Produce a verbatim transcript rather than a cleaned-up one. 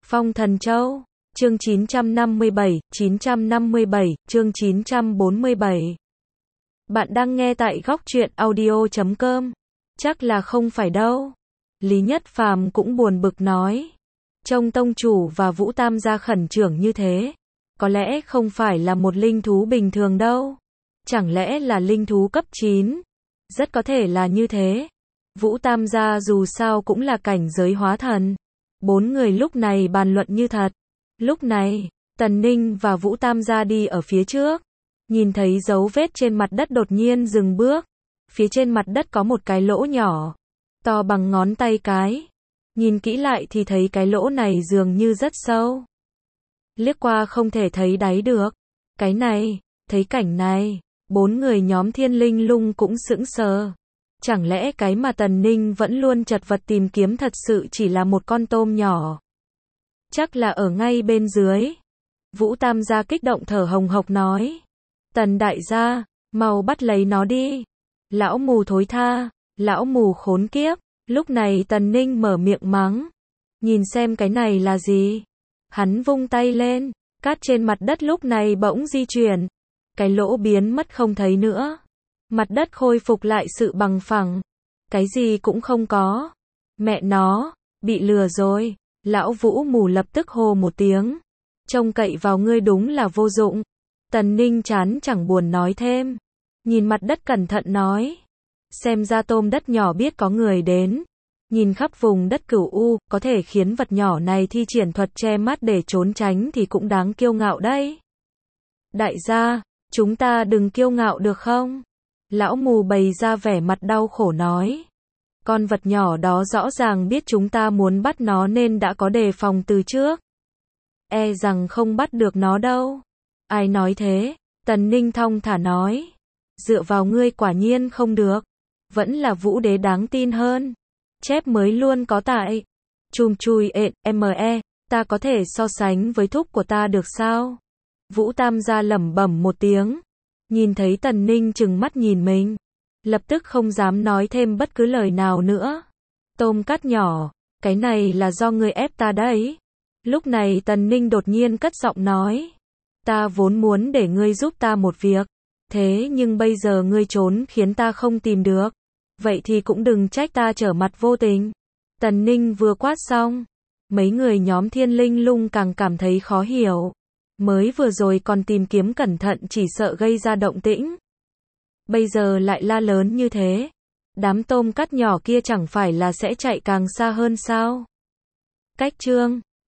Phong Thần Châu, chương chín trăm năm mươi bảy, chín trăm năm mươi bảy, chương chín trăm bốn mươi bảy. Bạn đang nghe tại góc truyện audio chấm com. Chắc là không phải đâu. Lý Nhất Phàm cũng buồn bực nói. Trông tông chủ và Vũ Tam gia khẩn trương như thế, có lẽ không phải là một linh thú bình thường đâu. Chẳng lẽ là linh thú cấp chín? Rất có thể là như thế. Vũ Tam gia dù sao cũng là cảnh giới hóa thần. Bốn người lúc này bàn luận như thật. Lúc này, Tần Ninh và Vũ Tam gia đi ở phía trước. Nhìn thấy dấu vết trên mặt đất đột nhiên dừng bước. Phía trên mặt đất có một cái lỗ nhỏ, to bằng ngón tay cái. Nhìn kỹ lại thì thấy cái lỗ này dường như rất sâu. Liếc qua không thể thấy đáy được. Cái này, thấy cảnh này, bốn người nhóm Thiên Linh Lung cũng sững sờ. Chẳng lẽ cái mà Tần Ninh vẫn luôn chật vật tìm kiếm thật sự chỉ là một con tôm nhỏ? Chắc là ở ngay bên dưới. Vũ Tam gia kích động thở hồng hộc nói. Tần đại gia, mau bắt lấy nó đi. Lão mù thối tha, lão mù khốn kiếp. Lúc này Tần Ninh mở miệng mắng. Nhìn xem cái này là gì? Hắn vung tay lên, cát trên mặt đất lúc này bỗng di chuyển. Cái lỗ biến mất không thấy nữa. Mặt đất khôi phục lại sự bằng phẳng. Cái gì cũng không có. Mẹ nó, bị lừa rồi. Lão Vũ mù lập tức hô một tiếng. Trông cậy vào ngươi đúng là vô dụng. Tần Ninh chán chẳng buồn nói thêm. Nhìn mặt đất cẩn thận nói. Xem ra tôm đất nhỏ biết có người đến. Nhìn khắp vùng đất Cửu U, có thể khiến vật nhỏ này thi triển thuật che mắt để trốn tránh thì cũng đáng kiêu ngạo đấy. Đại gia, chúng ta đừng kiêu ngạo được không? Lão mù bày ra vẻ mặt đau khổ nói. Con vật nhỏ đó rõ ràng biết chúng ta muốn bắt nó nên đã có đề phòng từ trước. E rằng không bắt được nó đâu. Ai nói thế? Tần Ninh thong thả nói. Dựa vào ngươi quả nhiên không được. Vẫn là Vũ đế đáng tin hơn. Chép mới luôn có tại. Chùm chui ện, me, ta có thể so sánh với thúc của ta được sao? Vũ Tam gia lẩm bẩm một tiếng. Nhìn thấy Tần Ninh trừng mắt nhìn mình. Lập tức không dám nói thêm bất cứ lời nào nữa. Tôm cát nhỏ, cái này là do ngươi ép ta đấy. Lúc này Tần Ninh đột nhiên cất giọng nói. Ta vốn muốn để ngươi giúp ta một việc. Thế nhưng bây giờ ngươi trốn khiến ta không tìm được. Vậy thì cũng đừng trách ta trở mặt vô tình. Tần Ninh vừa quát xong. Mấy người nhóm Thiên Linh Lung càng cảm thấy khó hiểu. Mới vừa rồi còn tìm kiếm cẩn thận chỉ sợ gây ra động tĩnh. Bây giờ lại la lớn như thế. Đám tôm cát nhỏ kia chẳng phải là sẽ chạy càng xa hơn sao? Cách chương